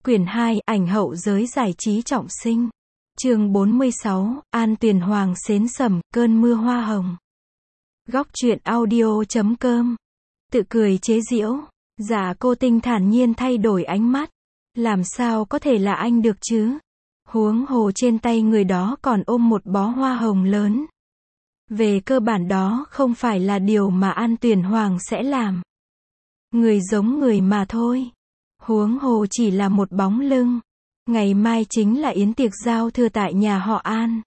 Quyển 2, ảnh hậu giới giải trí trọng sinh. Chương 46, An Tuyền Hoàng xến sẩm, cơn mưa hoa hồng. Góc truyện audio.com. Tự cười chế giễu. Dạ cô Tinh thản nhiên thay đổi ánh mắt. Làm sao có thể là anh được chứ? Huống hồ trên tay người đó còn ôm một bó hoa hồng lớn. Về cơ bản đó không phải là điều mà An Tuyền Hoàng sẽ làm. Người giống người mà thôi. Huống hồ chỉ là một bóng lưng. Ngày mai chính là yến tiệc giao thừa tại nhà họ An.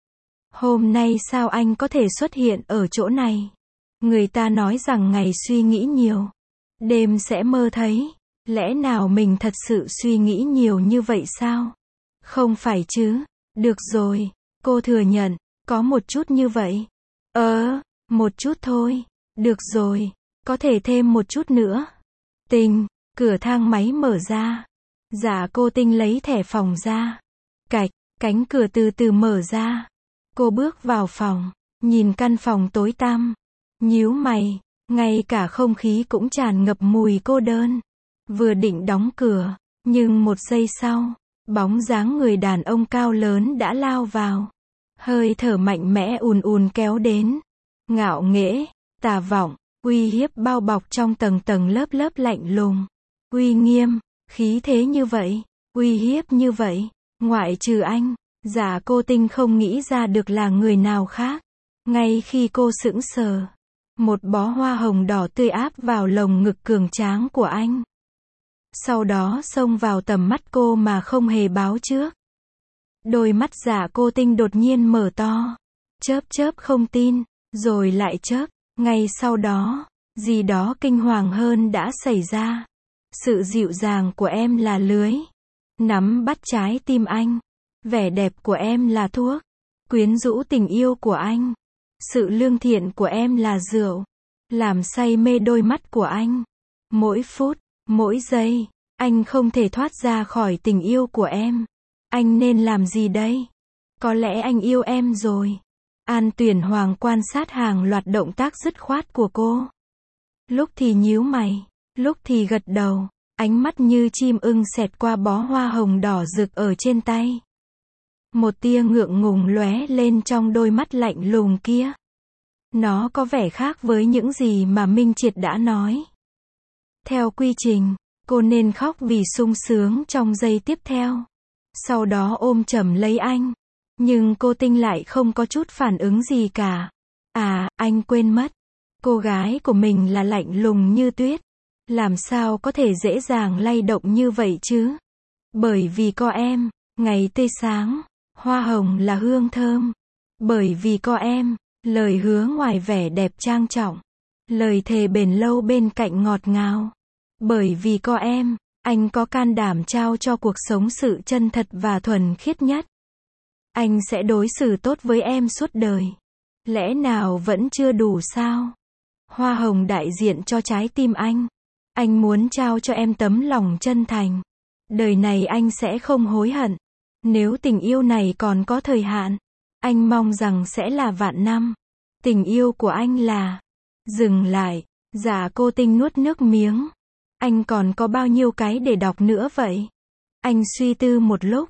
Hôm nay sao anh có thể xuất hiện ở chỗ này? Người ta nói rằng ngày suy nghĩ nhiều, đêm sẽ mơ thấy. Lẽ nào mình thật sự suy nghĩ nhiều như vậy sao? Không phải chứ. Được rồi, cô thừa nhận, có một chút như vậy. Một chút thôi. Được rồi, có thể thêm một chút nữa. Tình, cửa thang máy mở ra. Dạ cô Tinh lấy thẻ phòng ra. Cạch, cánh cửa từ từ mở ra. Cô bước vào phòng, nhìn căn phòng tối tăm. Nhíu mày, ngay cả không khí cũng tràn ngập mùi cô đơn. Vừa định đóng cửa, nhưng một giây sau, bóng dáng người đàn ông cao lớn đã lao vào. Hơi thở mạnh mẽ ùn ùn kéo đến. Ngạo nghễ, tà vọng, uy hiếp bao bọc trong tầng tầng lớp lớp lạnh lùng. Uy nghiêm, khí thế như vậy, uy hiếp như vậy, ngoại trừ anh, dạ cô Tinh không nghĩ ra được là người nào khác. Ngay khi cô sững sờ, một bó hoa hồng đỏ tươi áp vào lồng ngực cường tráng của anh. Sau đó xông vào tầm mắt cô mà không hề báo trước. Đôi mắt dạ cô Tinh đột nhiên mở to, chớp chớp không tin, rồi lại chớp. Ngay sau đó, gì đó kinh hoàng hơn đã xảy ra. Sự dịu dàng của em là lưới nắm bắt trái tim anh. Vẻ đẹp của em là thuốc quyến rũ tình yêu của anh. Sự lương thiện của em là rượu làm say mê đôi mắt của anh. Mỗi phút, mỗi giây, anh không thể thoát ra khỏi tình yêu của em. Anh nên làm gì đây? Có lẽ anh yêu em rồi. An Tuyền Hoàng quan sát hàng loạt động tác dứt khoát của cô. Lúc thì nhíu mày, lúc thì gật đầu, ánh mắt như chim ưng xẹt qua bó hoa hồng đỏ rực ở trên tay. Một tia ngượng ngùng lóe lên trong đôi mắt lạnh lùng kia. Nó có vẻ khác với những gì mà Minh Triệt đã nói. Theo quy trình, cô nên khóc vì sung sướng trong giây tiếp theo. Sau đó ôm chầm lấy anh. Nhưng cô Tinh lại không có chút phản ứng gì cả. Anh quên mất. Cô gái của mình là lạnh lùng như tuyết. Làm sao có thể dễ dàng lay động như vậy chứ? Bởi vì có em, ngày tươi sáng, hoa hồng là hương thơm. Bởi vì có em, lời hứa ngoài vẻ đẹp trang trọng, lời thề bền lâu bên cạnh ngọt ngào. Bởi vì có em, anh có can đảm trao cho cuộc sống sự chân thật và thuần khiết nhất. Anh sẽ đối xử tốt với em suốt đời. Lẽ nào vẫn chưa đủ sao? Hoa hồng đại diện cho trái tim anh. Anh muốn trao cho em tấm lòng chân thành. Đời này anh sẽ không hối hận. Nếu tình yêu này còn có thời hạn, anh mong rằng sẽ là vạn năm. Tình yêu của anh là... Dừng lại, dạ cô Tinh nuốt nước miếng. Anh còn có bao nhiêu cái để đọc nữa vậy? Anh suy tư một lúc.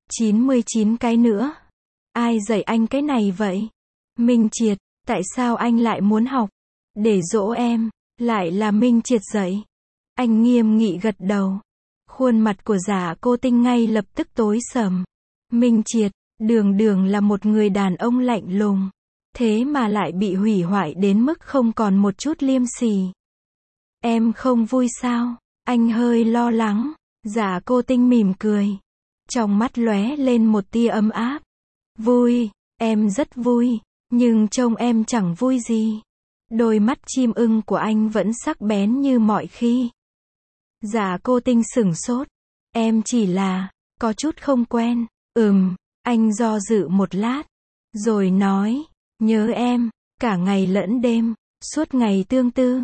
99 cái nữa. Ai dạy anh cái này vậy? Minh Triệt, tại sao anh lại muốn học? Để dỗ em, lại là Minh Triệt dạy. Anh nghiêm nghị gật đầu. Khuôn mặt của dạ cô Tinh ngay lập tức tối sầm. Minh Triệt, đường đường là một người đàn ông lạnh lùng. Thế mà lại bị hủy hoại đến mức không còn một chút liêm sỉ. Em không vui sao? Anh hơi lo lắng. Dạ cô Tinh mỉm cười. Trong mắt lóe lên một tia ấm áp. Vui, em rất vui. Nhưng trông em chẳng vui gì. Đôi mắt chim ưng của anh vẫn sắc bén như mọi khi. Dạ cô Tinh sửng sốt. Em chỉ là, có chút không quen. Anh do dự một lát. Rồi nói, nhớ em, cả ngày lẫn đêm, suốt ngày tương tư.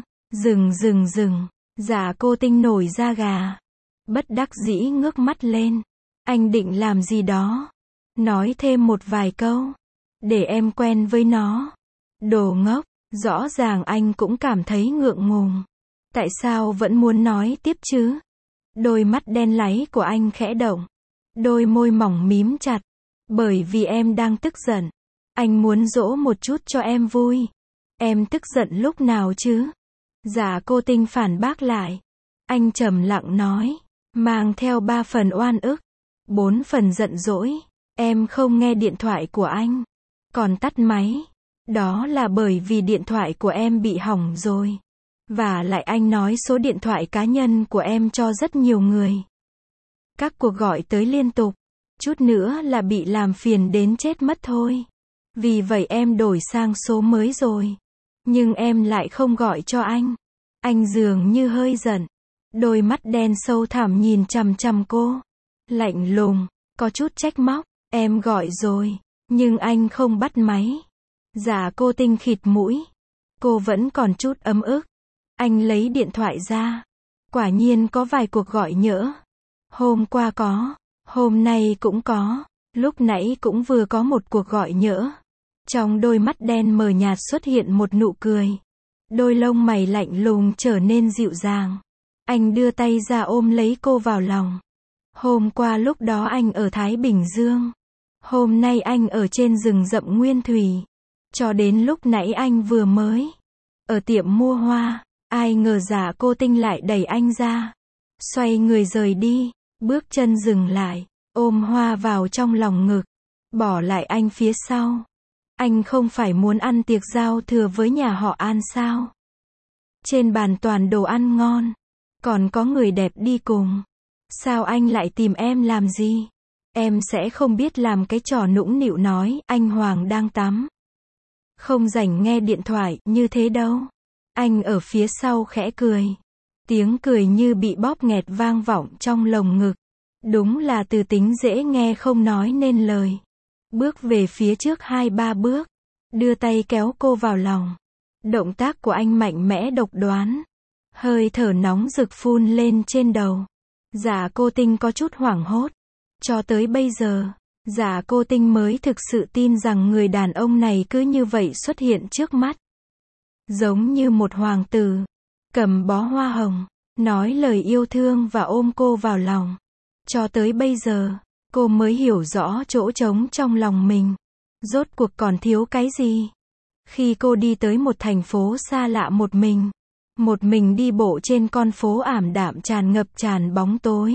Dừng. Dạ cô Tinh nổi da gà. Bất đắc dĩ ngước mắt lên. Anh định làm gì đó. Nói thêm một vài câu. Để em quen với nó. Đồ ngốc, rõ ràng anh cũng cảm thấy ngượng ngùng. Tại sao vẫn muốn nói tiếp chứ? Đôi mắt đen láy của anh khẽ động. Đôi môi mỏng mím chặt. Bởi vì em đang tức giận. Anh muốn dỗ một chút cho em vui. Em tức giận lúc nào chứ? Dạ cô Tinh phản bác lại. Anh trầm lặng nói. Mang theo 3 phần oan ức. 4 phần giận dỗi. Em không nghe điện thoại của anh. Còn tắt máy. Đó là bởi vì điện thoại của em bị hỏng rồi. Và lại anh nói số điện thoại cá nhân của em cho rất nhiều người. Các cuộc gọi tới liên tục. Chút nữa là bị làm phiền đến chết mất thôi. Vì vậy em đổi sang số mới rồi. Nhưng em lại không gọi cho anh. Anh dường như hơi giận. Đôi mắt đen sâu thẳm nhìn chằm chằm cô. Lạnh lùng, có chút trách móc. Em gọi rồi, nhưng anh không bắt máy. Dạ cô Tinh khịt mũi. Cô vẫn còn chút ấm ức. Anh lấy điện thoại ra. Quả nhiên có vài cuộc gọi nhỡ. Hôm qua có, hôm nay cũng có, lúc nãy cũng vừa có một cuộc gọi nhỡ. Trong đôi mắt đen mờ nhạt xuất hiện một nụ cười. Đôi lông mày lạnh lùng trở nên dịu dàng. Anh đưa tay ra ôm lấy cô vào lòng. Hôm qua lúc đó anh ở Thái Bình Dương. Hôm nay anh ở trên rừng rậm Nguyên Thủy. Cho đến lúc nãy anh vừa mới ở tiệm mua hoa. Ai ngờ Dạ cô Tinh lại đẩy anh ra. Xoay người rời đi. Bước chân dừng lại. Ôm hoa vào trong lòng ngực. Bỏ lại anh phía sau. Anh không phải muốn ăn tiệc giao thừa với nhà họ An sao? Trên bàn toàn đồ ăn ngon. Còn có người đẹp đi cùng. Sao anh lại tìm em làm gì? Em sẽ không biết làm cái trò nũng nịu nói anh Hoàng đang tắm. Không rảnh nghe điện thoại như thế đâu. Anh ở phía sau khẽ cười. Tiếng cười như bị bóp nghẹt vang vọng trong lồng ngực. Đúng là từ tính dễ nghe không nói nên lời. Bước về phía trước 2-3 bước. Đưa tay kéo cô vào lòng. Động tác của anh mạnh mẽ độc đoán. Hơi thở nóng rực phun lên trên đầu. Dạ cô Tinh có chút hoảng hốt. Cho tới bây giờ, dạ cô Tinh mới thực sự tin rằng người đàn ông này cứ như vậy xuất hiện trước mắt. Giống như một hoàng tử. Cầm bó hoa hồng. Nói lời yêu thương và ôm cô vào lòng. Cho tới bây giờ, cô mới hiểu rõ chỗ trống trong lòng mình. Rốt cuộc còn thiếu cái gì? Khi cô đi tới một thành phố xa lạ một mình đi bộ trên con phố ảm đạm tràn ngập tràn bóng tối.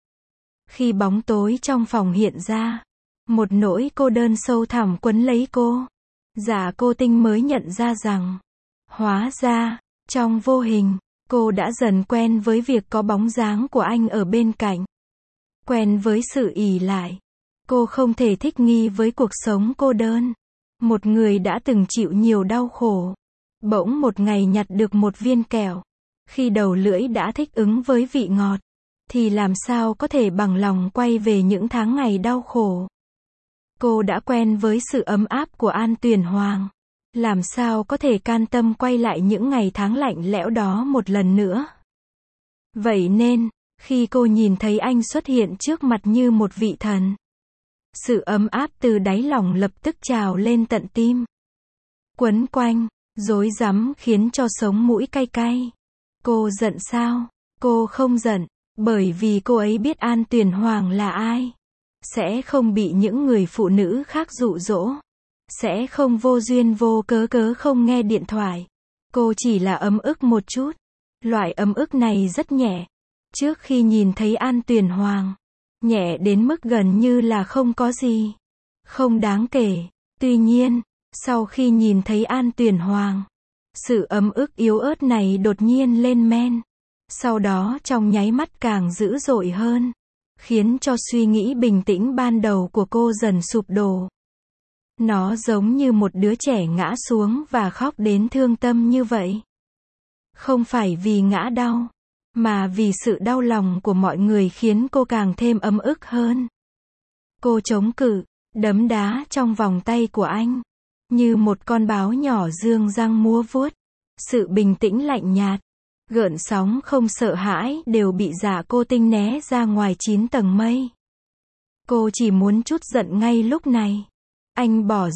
Khi bóng tối trong phòng hiện ra, một nỗi cô đơn sâu thẳm quấn lấy cô. Dạ cô Tinh mới nhận ra rằng, hóa ra, trong vô hình, cô đã dần quen với việc có bóng dáng của anh ở bên cạnh. Quen với sự ỷ lại. Cô không thể thích nghi với cuộc sống cô đơn. Một người đã từng chịu nhiều đau khổ. Bỗng một ngày nhặt được một viên kẹo. Khi đầu lưỡi đã thích ứng với vị ngọt. Thì làm sao có thể bằng lòng quay về những tháng ngày đau khổ. Cô đã quen với sự ấm áp của An Tuyền Hoàng. Làm sao có thể can tâm quay lại những ngày tháng lạnh lẽo đó một lần nữa. Vậy nên, khi cô nhìn thấy anh xuất hiện trước mặt như một vị thần. Sự ấm áp từ đáy lòng lập tức trào lên tận tim. Quấn quanh, rối rắm khiến cho sống mũi cay cay. Cô giận sao? Cô không giận, bởi vì cô ấy biết An Tuyền Hoàng là ai. Sẽ không bị những người phụ nữ khác dụ dỗ. Sẽ không vô duyên vô cớ không nghe điện thoại. Cô chỉ là ấm ức một chút. Loại ấm ức này rất nhẹ. Trước khi nhìn thấy An Tuyền Hoàng, nhẹ đến mức gần như là không có gì. Không đáng kể. Tuy nhiên, sau khi nhìn thấy An Tuyền Hoàng, sự ấm ức yếu ớt này đột nhiên lên men. Sau đó trong nháy mắt càng dữ dội hơn. Khiến cho suy nghĩ bình tĩnh ban đầu của cô dần sụp đổ. Nó giống như một đứa trẻ ngã xuống và khóc đến thương tâm như vậy. Không phải vì ngã đau, mà vì sự đau lòng của mọi người khiến cô càng thêm ấm ức hơn. Cô chống cự, đấm đá trong vòng tay của anh. Như một con báo nhỏ dương răng múa vuốt. Sự bình tĩnh lạnh nhạt, gợn sóng không sợ hãi đều bị Dạ cô Tinh né ra ngoài 9 tầng mây. Cô chỉ muốn trút giận ngay lúc này. Anh bỏ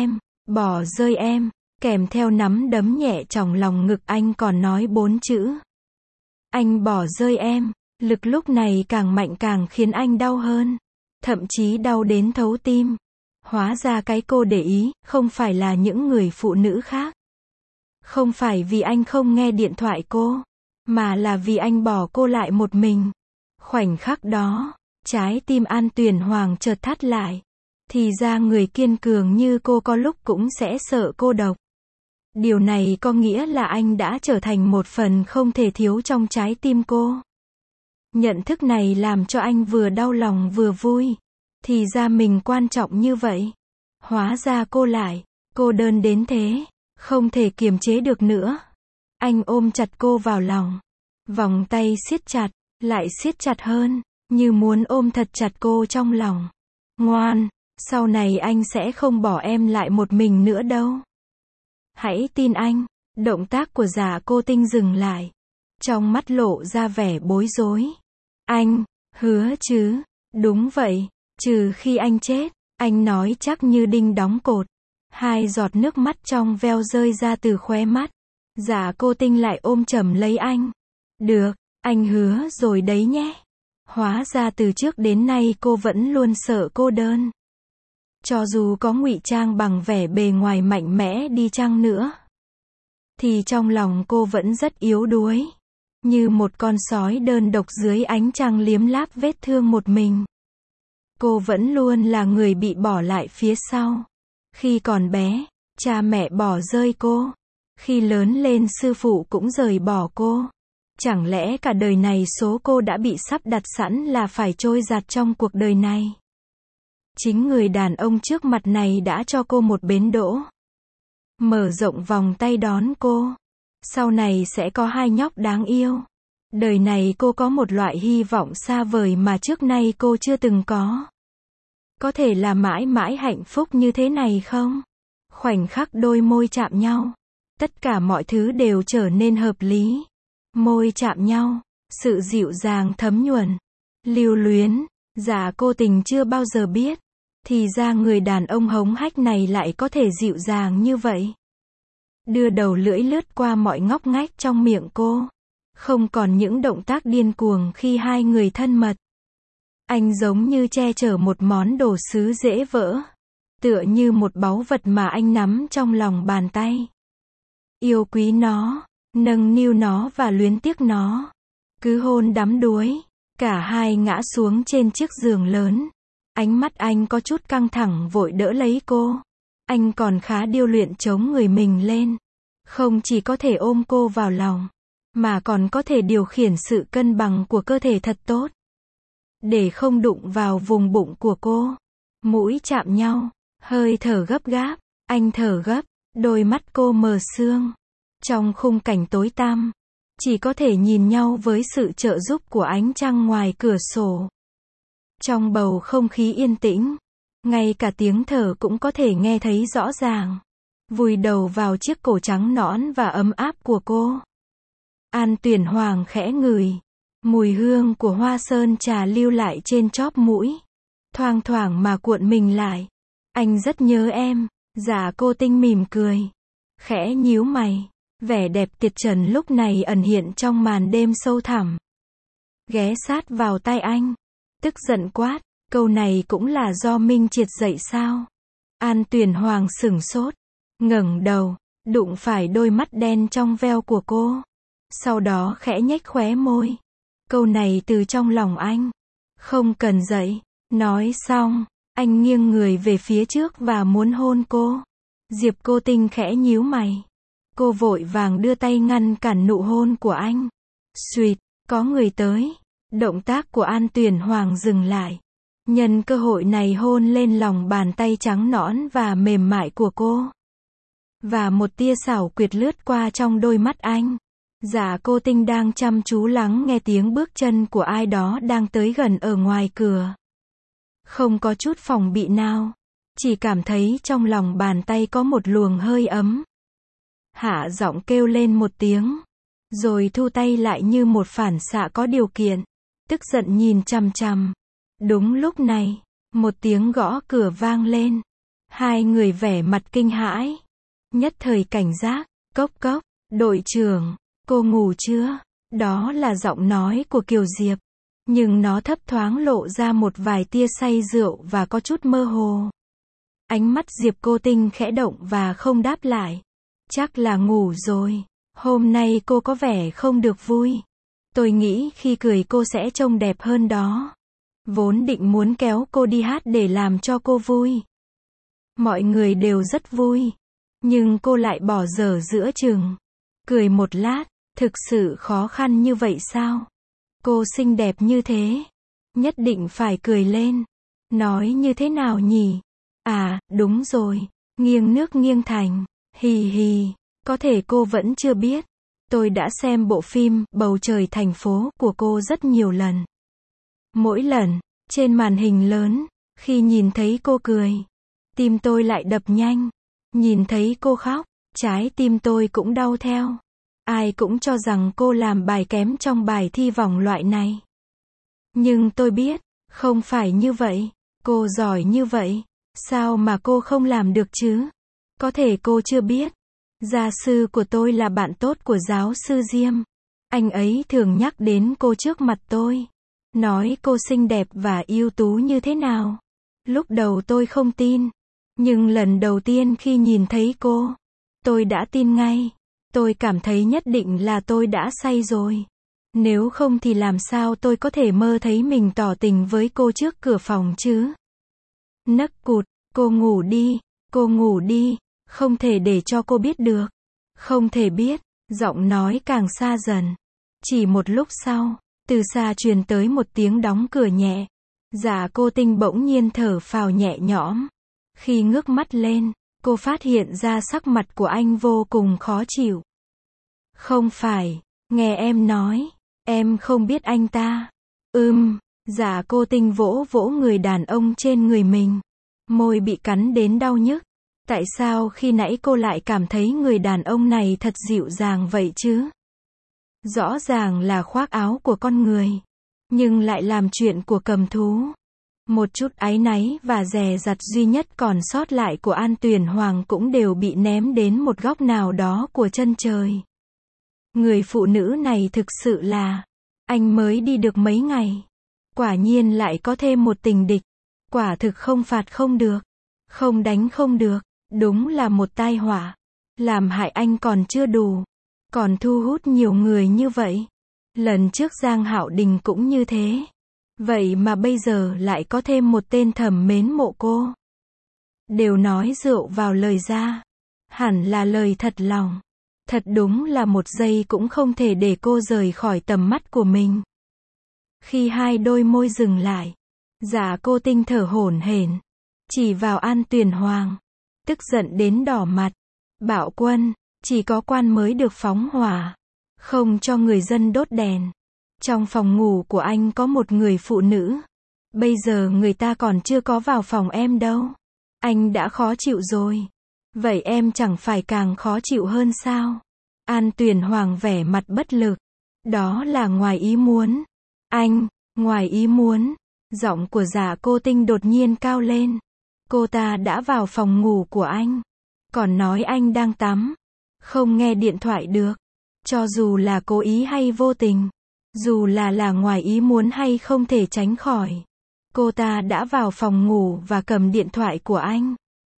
rơi em, kèm theo nắm đấm nhẹ trong lòng ngực anh còn nói 4 chữ. Anh bỏ rơi em, Lực lúc này càng mạnh càng khiến anh đau hơn. Thậm chí đau đến thấu tim. Hóa ra cái cô để ý, không phải là những người phụ nữ khác. Không phải vì anh không nghe điện thoại cô, mà là vì anh bỏ cô lại một mình. Khoảnh khắc đó, trái tim An Tuyển Hoàng chợt thắt lại. Thì ra người kiên cường như cô có lúc cũng sẽ sợ cô độc. Điều này có nghĩa là anh đã trở thành một phần không thể thiếu trong trái tim cô. Nhận thức này làm cho anh vừa đau lòng vừa vui. Thì ra mình quan trọng như vậy. Hóa ra cô lại cô đơn đến thế, không thể kiềm chế được nữa. Anh ôm chặt cô vào lòng. Vòng tay siết chặt, lại siết chặt hơn, như muốn ôm thật chặt cô trong lòng. Ngoan, sau này anh sẽ không bỏ em lại một mình nữa đâu. Hãy tin anh. Động tác của Dạ Cô Tinh dừng lại. Trong mắt lộ ra vẻ bối rối. Anh, hứa chứ? Đúng vậy, trừ khi anh chết. Anh nói chắc như đinh đóng cột. 2 giọt nước mắt trong veo rơi ra từ khóe mắt. Dạ Cô Tinh lại ôm chầm lấy anh. Được, anh hứa rồi đấy nhé. Hóa ra từ trước đến nay cô vẫn luôn sợ cô đơn. Cho dù có ngụy trang bằng vẻ bề ngoài mạnh mẽ đi chăng nữa, thì trong lòng cô vẫn rất yếu đuối. Như một con sói đơn độc dưới ánh trăng liếm láp vết thương một mình. Cô vẫn luôn là người bị bỏ lại phía sau. Khi còn bé, cha mẹ bỏ rơi cô. Khi lớn lên sư phụ cũng rời bỏ cô. Chẳng lẽ cả đời này số cô đã bị sắp đặt sẵn là phải trôi giạt trong cuộc đời này? Chính người đàn ông trước mặt này đã cho cô một bến đỗ. Mở rộng vòng tay đón cô. Sau này sẽ có 2 nhóc đáng yêu. Đời này cô có một loại hy vọng xa vời mà trước nay cô chưa từng có. Có thể là mãi mãi hạnh phúc như thế này không? Khoảnh khắc đôi môi chạm nhau. Tất cả mọi thứ đều trở nên hợp lý. Môi chạm nhau. Sự dịu dàng thấm nhuần. Lưu luyến. Dạ Cô Tình chưa bao giờ biết. Thì ra người đàn ông hống hách này lại có thể dịu dàng như vậy. Đưa đầu lưỡi lướt qua mọi ngóc ngách trong miệng cô. Không còn những động tác điên cuồng khi 2 người thân mật. Anh giống như che chở một món đồ sứ dễ vỡ. Tựa như một báu vật mà anh nắm trong lòng bàn tay. Yêu quý nó, nâng niu nó và luyến tiếc nó. Cứ hôn đắm đuối. Cả hai ngã xuống trên chiếc giường lớn. Ánh mắt anh có chút căng thẳng vội đỡ lấy cô. Anh còn khá điêu luyện chống người mình lên. Không chỉ có thể ôm cô vào lòng, mà còn có thể điều khiển sự cân bằng của cơ thể thật tốt. Để không đụng vào vùng bụng của cô. Mũi chạm nhau, hơi thở gấp gáp, anh thở gấp, đôi mắt cô mờ sương. Trong khung cảnh tối tăm, chỉ có thể nhìn nhau với sự trợ giúp của ánh trăng ngoài cửa sổ. Trong bầu không khí yên tĩnh, ngay cả tiếng thở cũng có thể nghe thấy rõ ràng. Vùi đầu vào chiếc cổ trắng nõn và ấm áp của cô. An Tuyển Hoàng khẽ ngửi. Mùi hương của hoa sơn trà lưu lại trên chóp mũi. Thoang thoảng mà cuộn mình lại. Anh rất nhớ em. Dạ Cô Tinh mỉm cười. Khẽ nhíu mày. Vẻ đẹp tuyệt trần lúc này ẩn hiện trong màn đêm sâu thẳm. Ghé sát vào tai anh. Tức giận quát. Câu này cũng là do Minh Triệt dạy sao? An Tuyển Hoàng sửng sốt. Ngẩng đầu. Đụng phải đôi mắt đen trong veo của cô. Sau đó khẽ nhếch khóe môi. Câu này từ trong lòng anh. Không cần dạy. Nói xong, anh nghiêng người về phía trước và muốn hôn cô. Diệp Cô Tinh khẽ nhíu mày. Cô vội vàng đưa tay ngăn cản nụ hôn của anh. Xuỵt, có người tới. Động tác của An Tuyển Hoàng dừng lại. Nhân cơ hội này hôn lên lòng bàn tay trắng nõn và mềm mại của cô. Và một tia xảo quyệt lướt qua trong đôi mắt anh. Dạ Cô Tinh đang chăm chú lắng nghe tiếng bước chân của ai đó đang tới gần ở ngoài cửa. Không có chút phòng bị nào. Chỉ cảm thấy trong lòng bàn tay có một luồng hơi ấm. Hạ giọng kêu lên một tiếng. Rồi thu tay lại như một phản xạ có điều kiện. Tức giận nhìn chằm chằm. Đúng lúc này, một tiếng gõ cửa vang lên. 2 người vẻ mặt kinh hãi. Nhất thời cảnh giác. Cốc cốc, đội trưởng, cô ngủ chưa? Đó là giọng nói của Kiều Diệp. nhưng nó thấp thoáng lộ ra một vài tia say rượu và có chút mơ hồ. Ánh mắt Diệp Cô Tinh khẽ động và không đáp lại. Chắc là ngủ rồi. Hôm nay cô có vẻ không được vui. Tôi nghĩ khi cười cô sẽ trông đẹp hơn đó. Vốn định muốn kéo cô đi hát để làm cho cô vui. Mọi người đều rất vui. Nhưng cô lại bỏ dở giữa chừng. Cười một lát, thực sự khó khăn như vậy sao? Cô xinh đẹp như thế. Nhất định phải cười lên. Nói như thế nào nhỉ? À, đúng rồi. Nghiêng nước nghiêng thành. Hì hì. Có thể cô vẫn chưa biết. Tôi đã xem bộ phim Bầu trời thành phố của cô rất nhiều lần. Mỗi lần, trên màn hình lớn, khi nhìn thấy cô cười, tim tôi lại đập nhanh. Nhìn thấy cô khóc, trái tim tôi cũng đau theo. Ai cũng cho rằng cô làm bài kém trong bài thi vòng loại này. Nhưng tôi biết, không phải như vậy. Cô giỏi như vậy, sao mà cô không làm được chứ? Có thể cô chưa biết. Gia sư của tôi là bạn tốt của giáo sư Diêm. Anh ấy thường nhắc đến cô trước mặt tôi. Nói cô xinh đẹp và ưu tú như thế nào. Lúc đầu tôi không tin. Nhưng lần đầu tiên khi nhìn thấy cô, tôi đã tin ngay. Tôi cảm thấy nhất định là tôi đã say rồi. Nếu không thì làm sao tôi có thể mơ thấy mình tỏ tình với cô trước cửa phòng chứ? Nấc cụt, cô ngủ đi, không thể để cho cô biết được. Không thể biết, giọng nói càng xa dần. Chỉ một lúc sau, từ xa truyền tới một tiếng đóng cửa nhẹ. Dạ Cô Tinh bỗng nhiên thở phào nhẹ nhõm. Khi ngước mắt lên, cô phát hiện ra sắc mặt của anh vô cùng khó chịu. Không phải, nghe em nói, em không biết anh ta. Dạ Cô Tinh vỗ vỗ người đàn ông trên người mình. Môi bị cắn đến đau nhức. Tại sao khi nãy cô lại cảm thấy người đàn ông này thật dịu dàng vậy chứ? Rõ ràng là khoác áo của con người, nhưng lại làm chuyện của cầm thú. Một chút áy náy và dè dặt duy nhất còn sót lại của An Tuyền Hoàng cũng đều bị ném đến một góc nào đó của chân trời. Người phụ nữ này thực sự là, anh mới đi được mấy ngày. Quả nhiên lại có thêm một tình địch. Quả thực không phạt không được, không đánh không được, đúng là một tai họa. Làm hại anh còn chưa đủ, còn thu hút nhiều người như vậy. Lần trước Giang Hạo Đình cũng như thế. Vậy mà bây giờ lại có thêm một tên thầm mến mộ cô. Đều nói rượu vào lời ra. Hẳn là lời thật lòng. Thật đúng là một giây cũng không thể để cô rời khỏi tầm mắt của mình. Khi hai đôi môi dừng lại, Dạ Cô Tinh thở hổn hển, chỉ vào An Tuyền Hoàng, tức giận đến đỏ mặt. Bạo quân, chỉ có quan mới được phóng hỏa, không cho người dân đốt đèn. Trong phòng ngủ của anh có một người phụ nữ. Bây giờ người ta còn chưa có vào phòng em đâu. Anh đã khó chịu rồi. Vậy em chẳng phải càng khó chịu hơn sao? An Tuyền Hoàng vẻ mặt bất lực. Đó là ngoài ý muốn. Anh, ngoài ý muốn. Giọng của Dạ Cô Tinh đột nhiên cao lên. Cô ta đã vào phòng ngủ của anh. Còn nói anh đang tắm. Không nghe điện thoại được. Cho dù là cố ý hay vô tình. Dù là ngoài ý muốn hay không thể tránh khỏi. Cô ta đã vào phòng ngủ và cầm điện thoại của anh.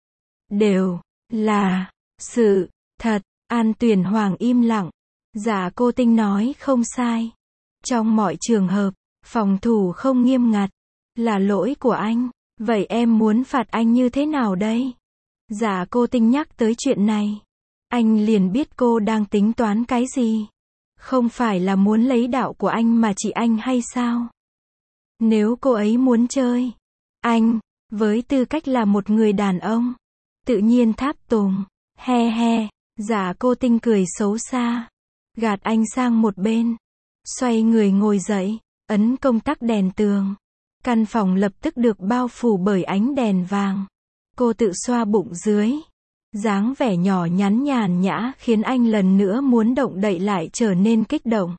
Đều là sự thật. An Tuyền Hoàng im lặng. Dạ Cô Tinh nói không sai. Trong mọi trường hợp, phòng thủ không nghiêm ngặt là lỗi của anh. Vậy em muốn phạt anh như thế nào đây? Dạ Cô Tinh nhắc tới chuyện này. Anh liền biết cô đang tính toán cái gì. Không phải là muốn lấy đạo của anh mà chỉ anh hay sao? Nếu cô ấy muốn chơi anh, với tư cách là một người đàn ông, tự nhiên tháp tùng, he he. Dạ Cô Tinh cười xấu xa, gạt anh sang một bên, xoay người ngồi dậy, ấn công tắc đèn tường. Căn phòng lập tức được bao phủ bởi ánh đèn vàng. Cô tự xoa bụng dưới. Dáng vẻ nhỏ nhắn nhàn nhã khiến anh lần nữa muốn động đậy lại trở nên kích động.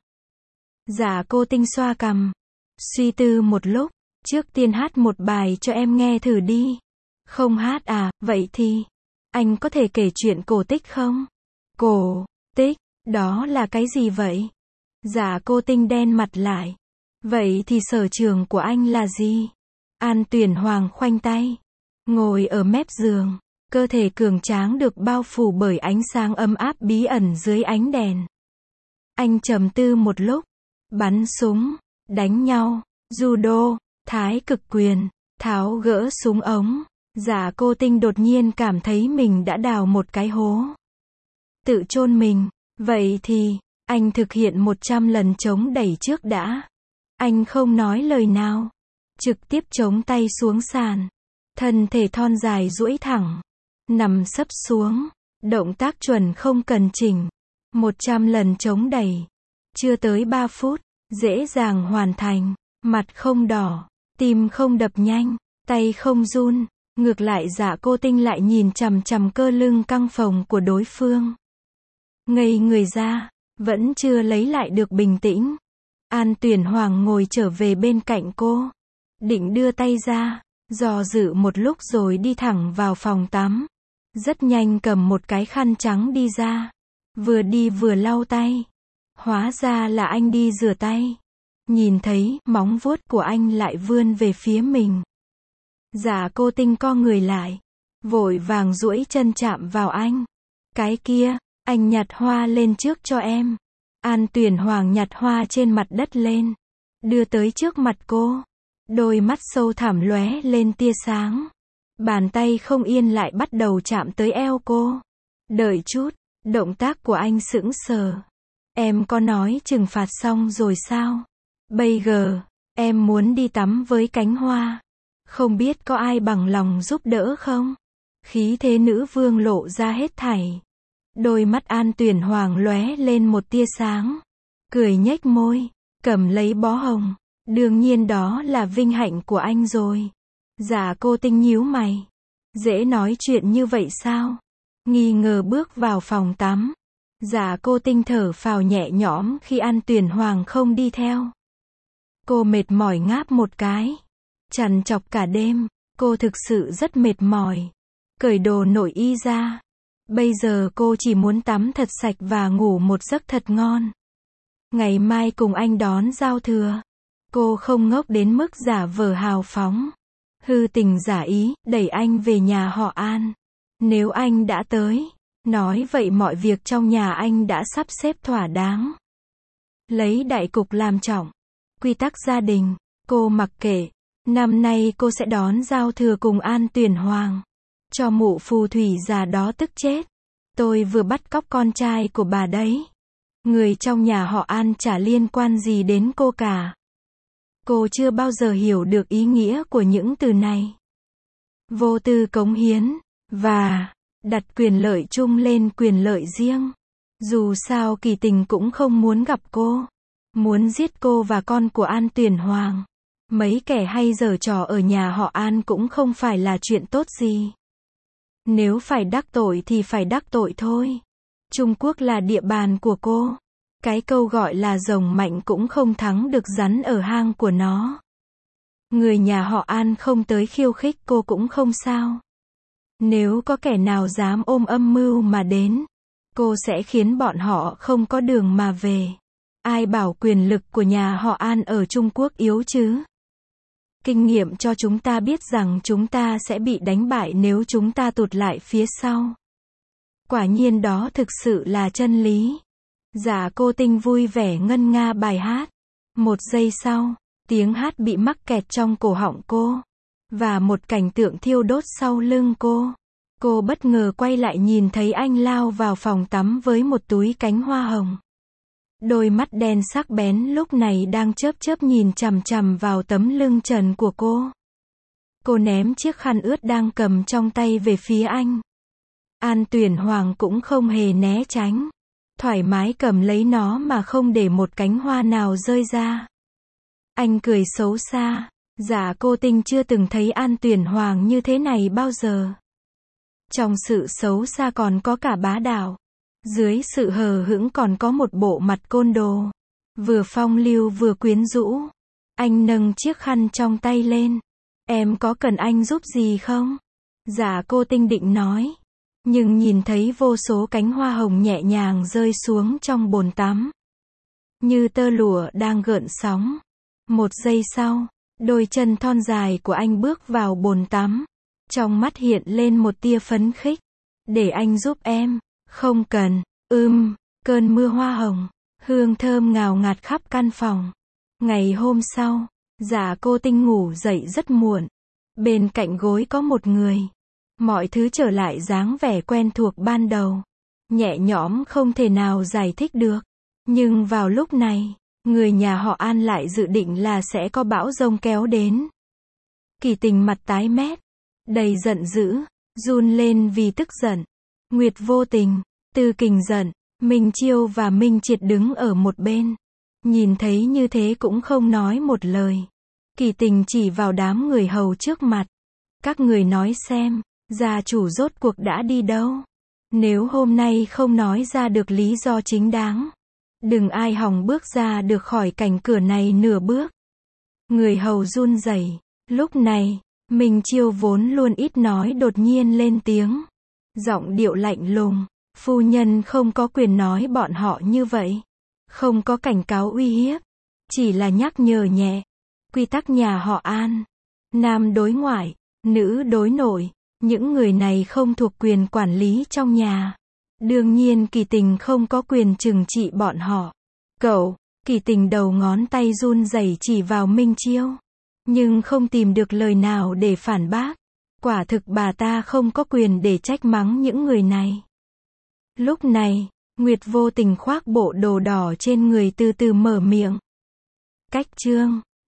Dạ Cô Tinh xoa cằm, suy tư một lúc. Trước tiên hát một bài cho em nghe thử đi. Không hát à, vậy thì anh có thể kể chuyện cổ tích không? Cổ tích, đó là cái gì vậy? Dạ Cô Tinh đen mặt lại. Vậy thì sở trường của anh là gì? An Tuyển Hoàng khoanh tay, ngồi ở mép giường, cơ thể cường tráng được bao phủ bởi ánh sáng ấm áp bí ẩn dưới ánh đèn. Anh trầm tư một lúc, bắn súng, đánh nhau, judo, thái cực quyền, tháo gỡ súng ống. Dạ Cô Tinh đột nhiên cảm thấy mình đã đào một cái hố. Tự chôn mình. Vậy thì, anh thực hiện 100 lần chống đẩy trước đã. Anh không nói lời nào. Trực tiếp chống tay xuống sàn. Thân thể thon dài duỗi thẳng. Nằm sấp xuống. Động tác chuẩn không cần chỉnh. 100 lần chống đẩy. Chưa tới 3 phút. Dễ dàng hoàn thành. Mặt không đỏ. Tim không đập nhanh. Tay không run. Ngược lại Dạ Cô Tinh lại nhìn chằm chằm cơ lưng căng phồng của đối phương. Ngây người ra. Vẫn chưa lấy lại được bình tĩnh. An Tuyển Hoàng ngồi trở về bên cạnh cô. Định đưa tay ra. Dò dự một lúc rồi đi thẳng vào phòng tắm. Rất nhanh cầm một cái khăn trắng đi ra. Vừa đi vừa lau tay. Hóa ra là anh đi rửa tay. Nhìn thấy móng vuốt của anh lại vươn về phía mình. Dạ Cô Tinh co người lại. Vội vàng duỗi chân chạm vào anh. Cái kia, anh nhặt hoa lên trước cho em. An Tuyển Hoàng nhặt hoa trên mặt đất lên. Đưa tới trước mặt cô. Đôi mắt sâu thẳm lóe lên tia sáng. Bàn tay không yên lại bắt đầu chạm tới eo cô. Đợi chút, động tác của anh sững sờ. Em có nói trừng phạt xong rồi sao? Bây giờ, em muốn đi tắm với cánh hoa. Không biết có ai bằng lòng giúp đỡ không? Khí thế nữ vương lộ ra hết thảy. Đôi mắt An Tuyển Hoàng lóe lên một tia sáng. Cười nhếch môi, cầm lấy bó hồng. Đương nhiên đó là vinh hạnh của anh rồi. Dạ Cô Tinh nhíu mày. Dễ nói chuyện như vậy sao? Nghi ngờ bước vào phòng tắm. Dạ Cô Tinh thở phào nhẹ nhõm khi An Tuyển Hoàng không đi theo. Cô mệt mỏi ngáp một cái. Trằn trọc cả đêm, cô thực sự rất mệt mỏi. Cởi đồ nội y ra. Bây giờ cô chỉ muốn tắm thật sạch và ngủ một giấc thật ngon. Ngày mai cùng anh đón giao thừa. Cô không ngốc đến mức giả vờ hào phóng. Hư tình giả ý, đẩy anh về nhà họ An. Nếu anh đã tới, nói vậy mọi việc trong nhà anh đã sắp xếp thỏa đáng. Lấy đại cục làm trọng. Quy tắc gia đình, cô mặc kệ. Năm nay cô sẽ đón giao thừa cùng An Tuyển Hoàng. Cho mụ phù thủy già đó tức chết. Tôi vừa bắt cóc con trai của bà đấy. Người trong nhà họ An chả liên quan gì đến cô cả. Cô chưa bao giờ hiểu được ý nghĩa của những từ này. Vô tư cống hiến, và đặt quyền lợi chung lên quyền lợi riêng. Dù sao Kỳ Tình cũng không muốn gặp cô. Muốn giết cô và con của An Tuyển Hoàng. Mấy kẻ hay giở trò ở nhà họ An cũng không phải là chuyện tốt gì. Nếu phải đắc tội thì phải đắc tội thôi. Trung Quốc là địa bàn của cô. Cái câu gọi là rồng mạnh cũng không thắng được rắn ở hang của nó. Người nhà họ An không tới khiêu khích cô cũng không sao. Nếu có kẻ nào dám ôm âm mưu mà đến, cô sẽ khiến bọn họ không có đường mà về. Ai bảo quyền lực của nhà họ An ở Trung Quốc yếu chứ? Kinh nghiệm cho chúng ta biết rằng chúng ta sẽ bị đánh bại nếu chúng ta tụt lại phía sau. Quả nhiên đó thực sự là chân lý. Dạ Cô Tinh vui vẻ ngân nga bài hát. Một giây sau, tiếng hát bị mắc kẹt trong cổ họng cô. Và một cảnh tượng thiêu đốt sau lưng cô. Cô bất ngờ quay lại nhìn thấy anh lao vào phòng tắm với một túi cánh hoa hồng. Đôi mắt đen sắc bén lúc này đang chớp chớp nhìn chằm chằm vào tấm lưng trần của cô. Cô ném chiếc khăn ướt đang cầm trong tay về phía anh. An Tuyển Hoàng cũng không hề né tránh. Thoải mái cầm lấy nó mà không để một cánh hoa nào rơi ra. Anh cười xấu xa. Dạ Cô Tinh chưa từng thấy An Tuyển Hoàng như thế này bao giờ. Trong sự xấu xa còn có cả bá đạo. Dưới sự hờ hững còn có một bộ mặt côn đồ. Vừa phong lưu vừa quyến rũ. Anh nâng chiếc khăn trong tay lên. Em có cần anh giúp gì không? Dạ Cô Tinh định nói. Nhưng nhìn thấy vô số cánh hoa hồng nhẹ nhàng rơi xuống trong bồn tắm. Như tơ lụa đang gợn sóng. 1 giây sau, đôi chân thon dài của anh bước vào bồn tắm. Trong mắt hiện lên một tia phấn khích. Để anh giúp em. Không cần. Cơn mưa hoa hồng. Hương thơm ngào ngạt khắp căn phòng. Ngày hôm sau, Dạ Cô Tinh ngủ dậy rất muộn. Bên cạnh gối có một người. Mọi thứ trở lại dáng vẻ quen thuộc ban đầu. Nhẹ nhõm không thể nào giải thích được. Nhưng vào lúc này, người nhà họ An lại dự định là sẽ có bão giông kéo đến. Kỳ Tình mặt tái mét, đầy giận dữ, run lên vì tức giận. Nguyệt Vô Tình, Tư Kình giận, Minh Chiêu và Minh Triệt đứng ở một bên. Nhìn thấy như thế cũng không nói một lời. Kỳ Tình chỉ vào đám người hầu trước mặt. Các người nói xem, gia chủ rốt cuộc đã đi đâu? Nếu hôm nay không nói ra được lý do chính đáng, đừng ai hòng bước ra được khỏi cánh cửa này nửa bước. Người hầu run rẩy. Lúc này, Minh Chiêu vốn luôn ít nói đột nhiên lên tiếng. Giọng điệu lạnh lùng. Phu nhân không có quyền nói bọn họ như vậy. Không có cảnh cáo uy hiếp. Chỉ là nhắc nhở nhẹ. Quy tắc nhà họ An. Nam đối ngoại, nữ đối nội. Những người này không thuộc quyền quản lý trong nhà. Đương nhiên Kỳ Tình không có quyền trừng trị bọn họ. Cậu, Kỳ Tình đầu ngón tay run rẩy chỉ vào Minh Chiêu. Nhưng không tìm được lời nào để phản bác. Quả thực bà ta không có quyền để trách mắng những người này. Lúc này, Nguyệt Vô Tình khoác bộ đồ đỏ trên người từ từ mở miệng. Cách chương